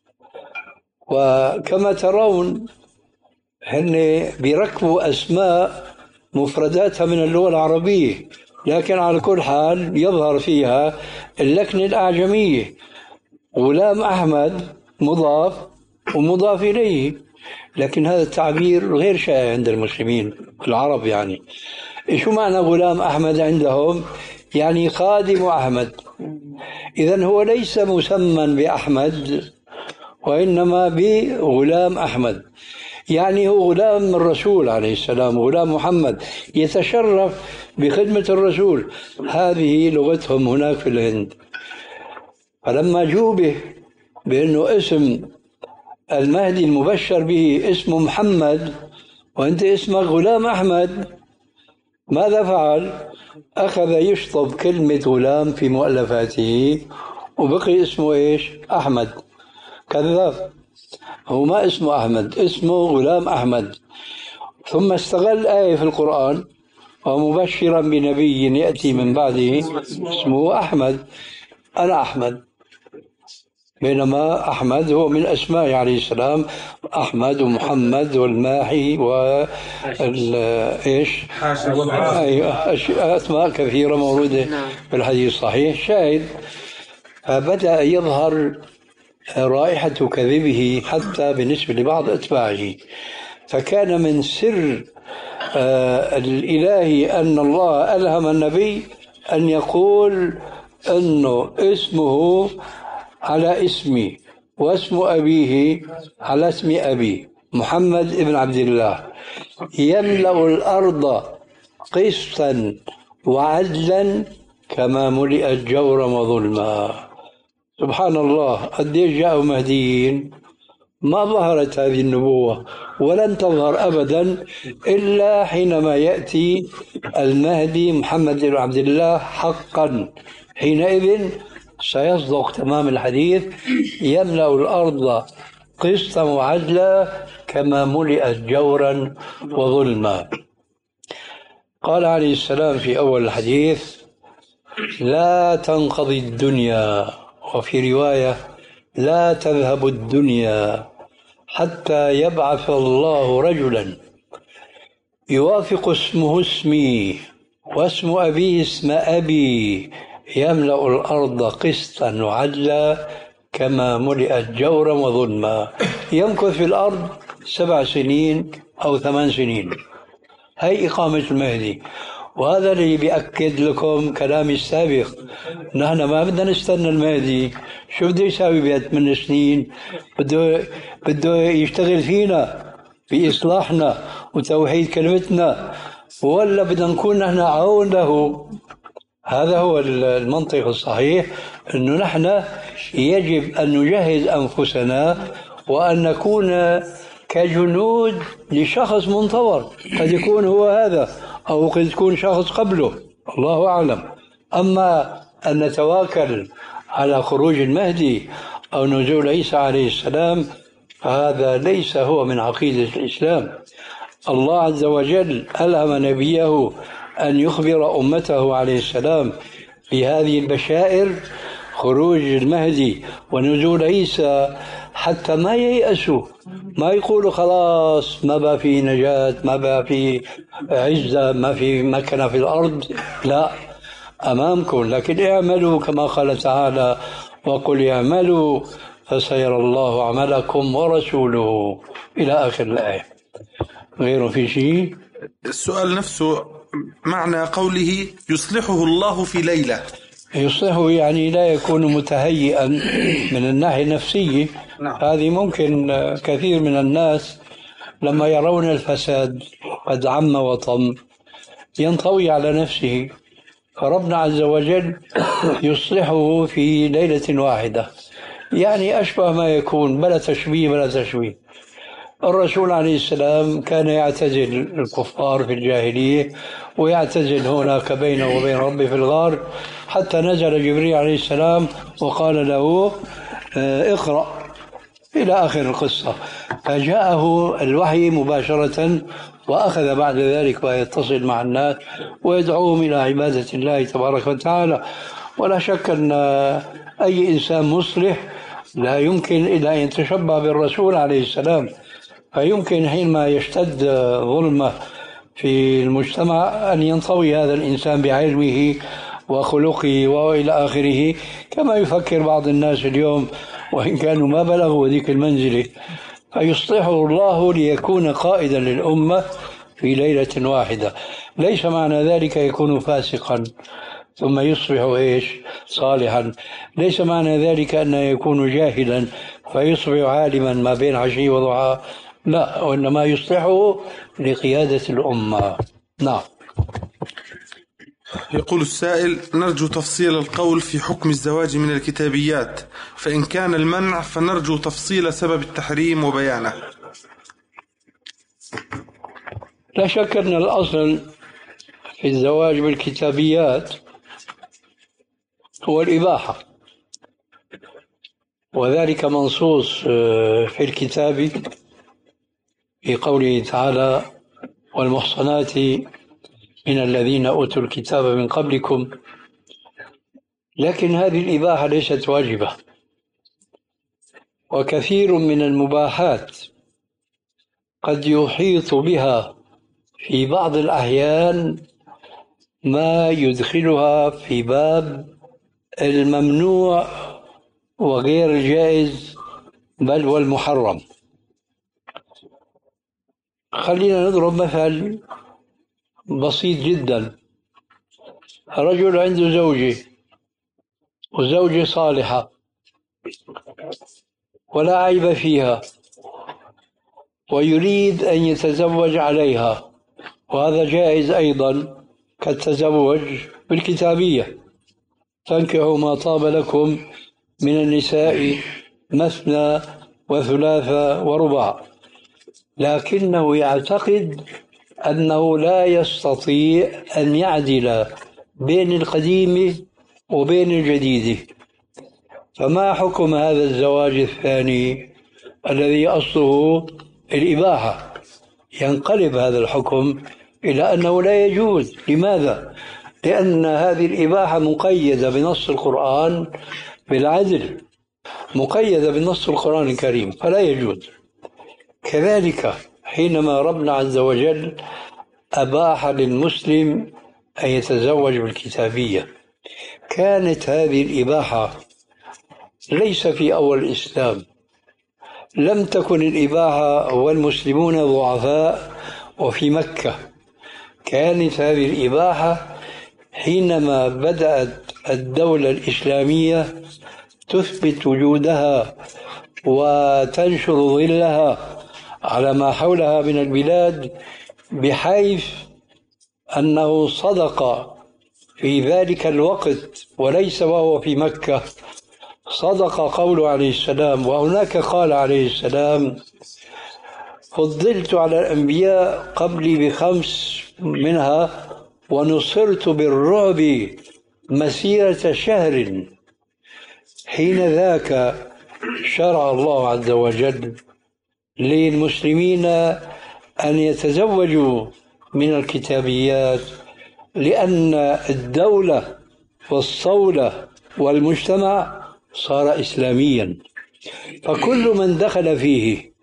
S2: وكما ترون هن بيركبوا أسماء مفرداتها من اللغة العربية، لكن على كل حال يظهر فيها اللكنة الأعجمية. غلام أحمد مضاف ومضاف إليه، لكن هذا التعبير غير شائع عند المسلمين العرب. يعني شو معنى غلام أحمد عندهم؟ يعني خادم أحمد. إذن هو ليس مسمى بأحمد، وإنما بغلام أحمد، يعني هو غلام الرسول عليه السلام، غلام محمد يتشرف بخدمة الرسول. هذه لغتهم هناك في الهند. فلما جوبه بأنه اسم المهدي المبشر به اسمه محمد وأنت اسمك غلام أحمد، ماذا فعل؟ أخذ يشطب كلمة غلام في مؤلفاته وبقي اسمه إيش؟ أحمد. كذاب، هو ما اسمه أحمد، اسمه غلام أحمد. ثم استغل آية في القرآن ومبشرا بنبي يأتي من بعده اسمه أحمد، أنا أحمد، بينما أحمد هو من أسماء عليه السلام، أحمد ومحمد والماحي و إيش أسماء كثيرة موجودة في الحديث الصحيح. شاهد، فبدأ يظهر رائحة كذبه حتى بالنسبة لبعض أتباعه. فكان من سر آه الإلهي أن الله ألهم النبي أن يقول أنه اسمه على اسمي واسم أبيه على اسم أبي محمد ابن عبد الله، يملأ الأرض قسطا وعدلا كما ملئت جورا وظلما. سبحان الله، قديش جاءوا مهديين ما ظهرت هذه النبوة ولن تظهر أبدا إلا حينما يأتي المهدي محمد بن عبد الله حقا. حينئذ سيصدق تمام الحديث: يملأ الأرض قسطا وعدلا كما ملئت جورا وظلما. قال عليه السلام في أول الحديث: لا تنقضي الدنيا، وفي رواية: لا تذهب الدنيا حتى يبعث الله رجلا يوافق اسمه اسمي واسم أبيه اسم أبي، يملأ الأرض قسطا وعدلا كما ملئت جورا وظلما. يمكث في الأرض سبع سنين أو ثمان سنين، هي إقامة المهدي. وهذا اللي بيأكد لكم كلامي السابق، نحن ما بدنا نستنى المهدي. شو بده يساوي بثمان سنين؟ بده بده يشتغل فينا بإصلاحنا وتوحيد كلمتنا، ولا بدنا نكون نحن عون له؟ هذا هو المنطق الصحيح، أنه نحن يجب أن نجهز أنفسنا وأن نكون كجنود لشخص منتظر، قد يكون هو هذا أو قد يكون شخص قبله، الله أعلم. أما أن نتواكل على خروج المهدي أو نزول عيسى عليه السلام فهذا ليس هو من عقيدة الإسلام. الله عز وجل ألهم نبيه أن يخبر أمته عليه السلام بهذه البشائر، خروج المهدي ونزول عيسى، حتى ما ييأسوا، ما يقولوا خلاص ما بقى في نجاة، ما بقى في عزة، ما في مكنة في الأرض. لا، أمامكم، لكن اعملوا كما قال تعالى: وقل اعملوا فسيرى الله عملكم ورسوله، إلى آخر الآية. غيره في شيء؟
S3: السؤال نفسه معنى قوله يصلحه الله في ليلة.
S2: يصلحه يعني لا يكون متهيئا من الناحية النفسية.
S3: نعم.
S2: هذه ممكن كثير من الناس لما يرون الفساد قد عم وطم ينطوي على نفسه، فربنا عز وجل يصلحه في ليلة واحدة، يعني أشبه ما يكون، بلا تشبيه بلا تشبيه. الرسول عليه السلام كان يعتزل الكفار في الجاهلية ويعتزل هناك بينه وبين ربه في الغار، حتى نزل جبريل عليه السلام وقال له اقرأ إلى آخر القصة، فجاءه الوحي مباشرة وأخذ بعد ذلك ويتصل مع الناس ويدعوهم إلى عبادة الله تبارك وتعالى. ولا شك أن أي إنسان مصلح لا يمكن إلا أن يتشبه بالرسول عليه السلام، فيمكن حينما يشتد ظلمه في المجتمع أن ينطوي هذا الإنسان بعلمه وخلقه وإلى آخره، كما يفكر بعض الناس اليوم وإن كانوا ما بلغوا ذيك المنزلة، فيصلحه الله ليكون قائدا للأمة في ليلة واحدة. ليس معنى ذلك يكون فاسقا ثم يصبح إيش؟ صالحا. ليس معنى ذلك أنه يكون جاهلا فيصبح عالما ما بين عشي وضحى، لا، وإنما يصلحه لقيادة الأمة. نعم.
S3: يقول السائل: نرجو تفصيل القول في حكم الزواج من الكتابيات، فإن كان المنع فنرجو تفصيل سبب التحريم وبيانه.
S2: لا شك أن الأصل في الزواج بالكتابيات هو الإباحة، وذلك منصوص في الكتاب في قوله تعالى: والمحصنات من الذين أوتوا الكتاب من قبلكم. لكن هذه الإباحة ليست واجبة، وكثير من المباحات قد يحيط بها في بعض الأحيان ما يدخلها في باب الممنوع وغير الجائز بل والمحرم. خلينا نضرب مثل بسيط جدا. رجل عنده زوجة وزوجة صالحة ولا عيب فيها، ويريد أن يتزوج عليها، وهذا جائز أيضا كالتزوج بالكتابية: تنكحوا ما طاب لكم من النساء مثنى وثلاثة ورباع. لكنه يعتقد أنه لا يستطيع أن يعدل بين القديم وبين الجديد. فما حكم هذا الزواج الثاني الذي أصله الإباحة؟ ينقلب هذا الحكم إلى أنه لا يجوز. لماذا؟ لأن هذه الإباحة مقيدة بنص القرآن بالعدل، مقيدة بنص القرآن الكريم، فلا يجوز. كذلك حينما ربنا عز وجل أباح للمسلم أن يتزوج بالكتابية، كانت هذه الإباحة ليس في أول الإسلام، لم تكن الإباحة والمسلمون ضعفاء وفي مكة. كانت هذه الإباحة حينما بدأت الدولة الإسلامية تثبت وجودها وتنشر ظلها على ما حولها من البلاد، بحيث أنه صدق في ذلك الوقت وليس وهو في مكة، صدق قوله عليه السلام. وهناك قال عليه السلام: فضلت على الأنبياء قبلي بخمس منها ونصرت بالرعب مسيرة شهر. حين ذاك شرع الله عز وجل للمسلمين أن يتزوجوا من الكتابيات، لأن الدولة والصولة والمجتمع صار إسلاميا، فكل من دخل فيه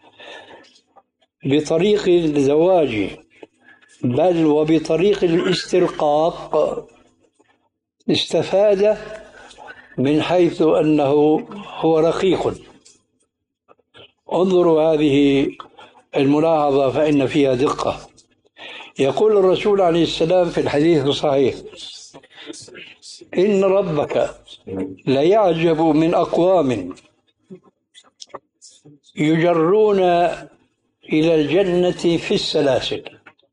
S2: بطريق الزواج بل وبطريق الاسترقاق استفاد من حيث أنه هو رقيق. انظروا هذه الملاحظة فإن فيها دقة. يقول الرسول عليه السلام في الحديث الصحيح: إن ربك ليعجب من أقوام يجرون إلى الجنة في السلاسل.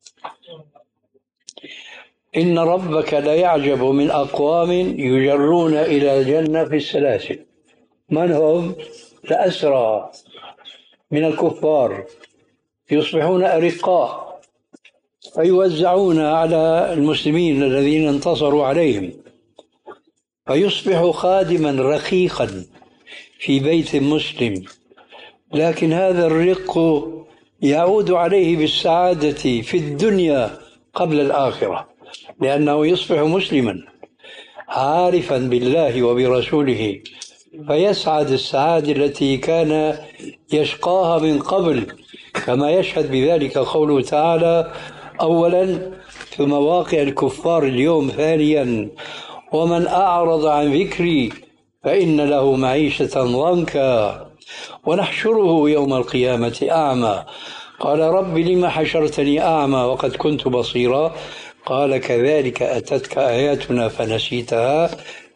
S2: إن ربك ليعجب من أقوام يجرون إلى الجنة في السلاسل. من هم؟ الأسرى من الكفار يصبحون أرقاء فيوزعون على المسلمين الذين انتصروا عليهم، فيصبح خادما رقيقا في بيت مسلم. لكن هذا الرق يعود عليه بالسعادة في الدنيا قبل الآخرة، لأنه يصبح مسلما عارفا بالله وبرسوله، فيسعد السعادة التي كان يشقاها من قبل، كما يشهد بذلك قوله تعالى أولا: في مواقع الكفار اليوم ثانيا: ومن أعرض عن ذكري فإن له معيشة ضنكا ونحشره يوم القيامة أعمى. قال رب لم حشرتني أعمى وقد كنت بصيرا؟ قال كذلك أتتك آياتنا فنسيتها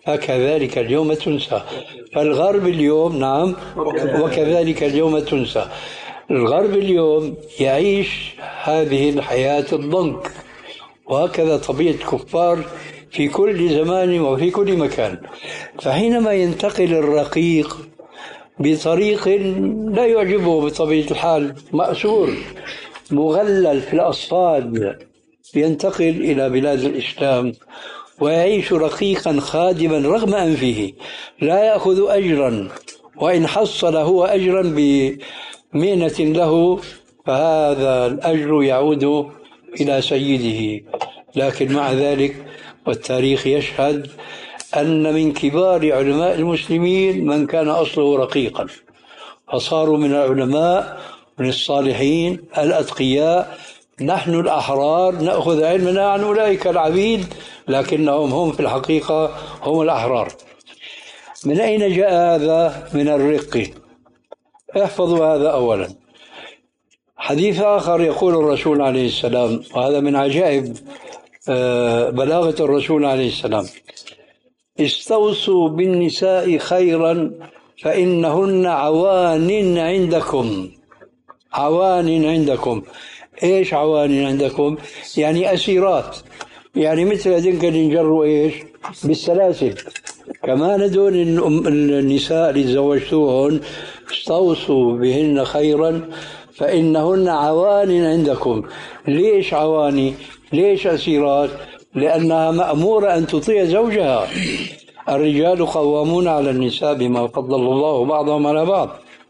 S2: فكذلك اليوم تنسى. فالغرب اليوم نعم وكذلك اليوم تنسى. الغرب اليوم يعيش هذه الحياة الضنك، وهكذا طبيعة الكفار في كل زمان وفي كل مكان. فحينما ينتقل الرقيق بطريق لا يعجبه بطبيعة الحال، مأسور مغلل في الأصفاد، ينتقل إلى بلاد الإسلام ويعيش رقيقا خادما رغم أنفه، لا يأخذ أجرا، وإن حصل هو أجرا بمهنة له فهذا الأجر يعود إلى سيده. لكن مع ذلك والتاريخ يشهد أن من كبار علماء المسلمين من كان أصله رقيقا، فصاروا من العلماء من الصالحين الأتقياء. نحن الأحرار نأخذ علمنا عن أولئك العبيد، لكنهم هم في الحقيقة هم الأحرار. من أين جاء هذا؟ من الرق. احفظوا هذا أولا. حديث آخر يقول الرسول عليه السلام، وهذا من عجائب بلاغة الرسول عليه السلام: استوصوا بالنساء خيرا فإنهن عوان عندكم. عوان عندكم. إيش عوان عندكم؟ يعني أسيرات، يعني مثل هذين اللي ينجروا إيش بالسلاسل. كمان هذول النساء اللي تزوجتوهن استوصوا بهن خيرا فإنهن عوان عندكم. ليش عواني؟ ليش أسيرات؟ لأنها مأمورة أن تطيع زوجها. الرجال قوامون على النساء بما فضل الله بعضهم على بعض.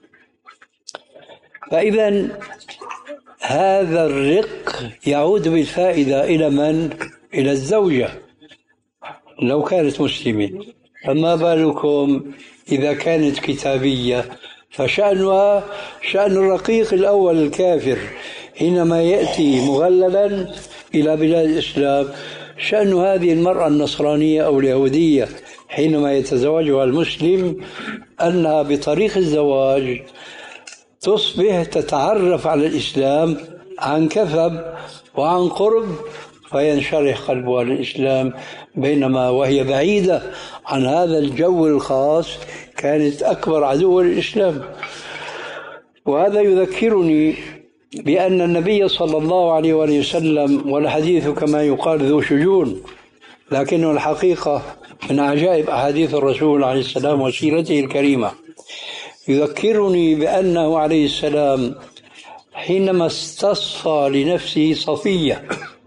S2: فإذا هذا الرق يعود بالفائدة إلى من؟ إلى الزوجة لو كانت مسلمة. فما بالكم إذا كانت كتابية، فشأنها شأن الرقيق الأول الكافر حينما يأتي مغللا إلى بلاد الإسلام، شأن هذه المرأة النصرانية أو اليهودية حينما يتزوجها المسلم أنها بطريق الزواج تصبح تتعرف على الإسلام عن كثب وعن قرب، فينشرح قلبها للإسلام، بينما وهي بعيدة عن هذا الجو الخاص كانت أكبر عدو للإسلام. وهذا يذكرني بأن النبي صلى الله عليه وسلم، والحديث كما يقال ذو شجون، لكنه الحقيقة من عجائب أحاديث الرسول عليه السلام وسيرته الكريمة، يذكرني بأنه عليه السلام حينما استصفى لنفسه صفية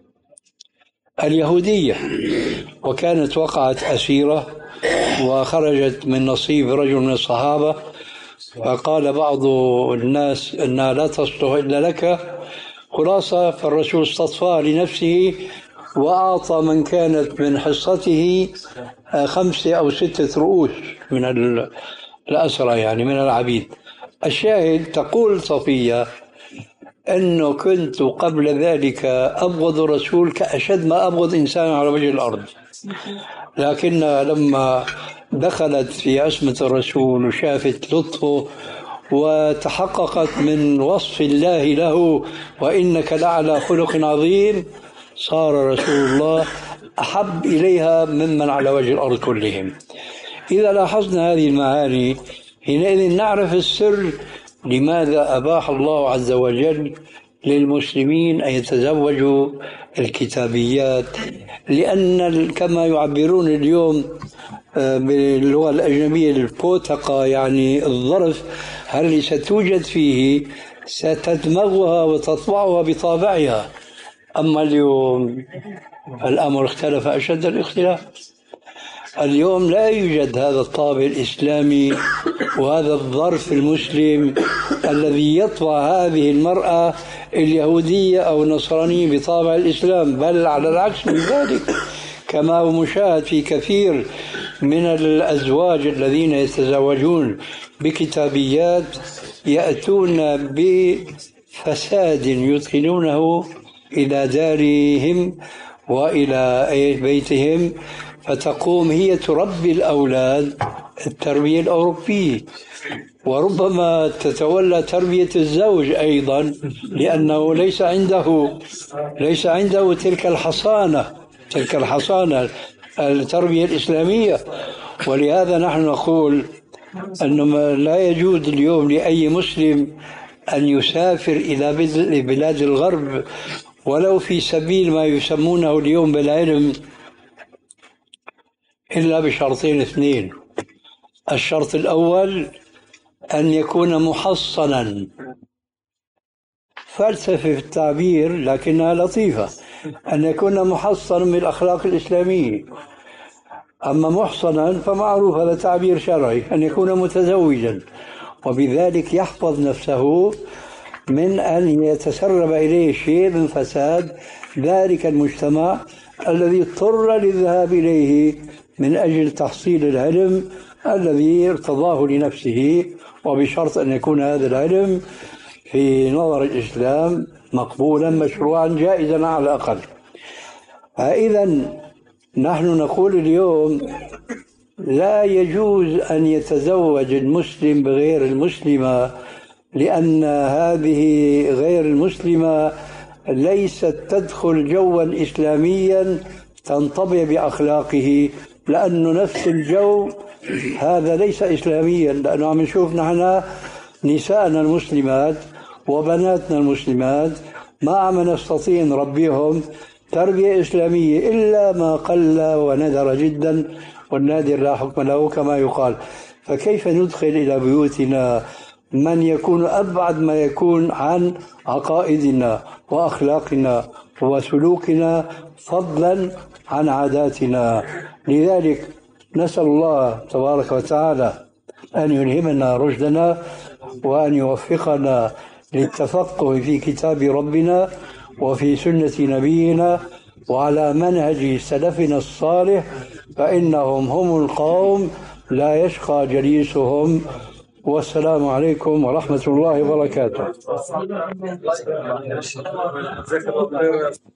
S2: اليهودية، وكانت وقعت أسيرة وخرجت من نصيب رجل من الصحابة، فقال بعض الناس أنها لا تصلح إلا لك. خلاصة فالرسول استصفاها لنفسه وأعطى من كانت من حصته خمسة أو ستة رؤوس من الأسرى، يعني من العبيد. الشاهد تقول صفية أنه كنت قبل ذلك أبغض الرسول كأشد ما أبغض إنسان على وجه الأرض، لكن لما دخلت في عصمة الرسول وشافت لطفه وتحققت من وصف الله له وإنك لعلى خلق عظيم، صار رسول الله أحب إليها ممن على وجه الأرض كلهم. إذا لاحظنا هذه المعاني حينئذ نعرف السر لماذا أباح الله عز وجل للمسلمين أن يتزوجوا الكتابيات. لأن كما يعبرون اليوم باللغة الأجنبية البوتقة، يعني الظرف الذي ستوجد فيه ستدمغها وتطبعها بطابعها. أما اليوم الأمر اختلف أشد الاختلاف. اليوم لا يوجد هذا الطابع الإسلامي وهذا الظرف المسلم الذي يطبع هذه المرأة اليهودية أو النصرانية بطابع الإسلام، بل على العكس من ذلك، كما هو مشاهد في كثير من الأزواج الذين يتزوجون بكتابيات يأتون بفساد يدخلونه إلى دارهم وإلى بيتهم، فتقوم هي تربي الأولاد التربية الأوروبية، وربما تتولى تربية الزوج أيضا، لأنه ليس عنده ليس عنده تلك الحصانة تلك الحصانة التربية الإسلامية. ولهذا نحن نقول أنه لا يجوز اليوم لأي مسلم أن يسافر إلى بلاد الغرب ولو في سبيل ما يسمونه اليوم بالعلم إلا بشرطين اثنين. الشرط الأول أن يكون محصنا، فلسفة في التعبير لكنها لطيفة، أن يكون محصنا بالأخلاق الإسلامية. أما محصنا فمعروف هذا تعبير شرعي، أن يكون متزوجا، وبذلك يحفظ نفسه من أن يتسرب إليه شيء من فساد ذلك المجتمع الذي اضطر للذهاب إليه من أجل تحصيل العلم الذي ارتضاه لنفسه، وبشرط أن يكون هذا العلم في نظر الإسلام مقبولا مشروعا جائزا على الأقل. فإذا نحن نقول اليوم لا يجوز أن يتزوج المسلم بغير المسلمة، لأن هذه غير المسلمة ليست تدخل جوا إسلاميا تنطبع بأخلاقه، لأنه نفس الجو هذا ليس إسلاميا. لأنه عم نشوف نحن نساءنا المسلمات وبناتنا المسلمات ما عم نستطيع نربيهم تربية إسلامية إلا ما قل وندر جدا، والنادر لا حكم له كما يقال. فكيف ندخل إلى بيوتنا من يكون أبعد ما يكون عن عقائدنا وأخلاقنا وسلوكنا فضلا عن عاداتنا؟ لذلك نسأل الله تبارك وتعالى أن يلهمنا رشدنا وأن يوفقنا للتفقه في كتاب ربنا وفي سنة نبينا وعلى منهج سلفنا الصالح، فإنهم هم القوم لا يشقى جليسهم. والسلام عليكم ورحمة الله وبركاته.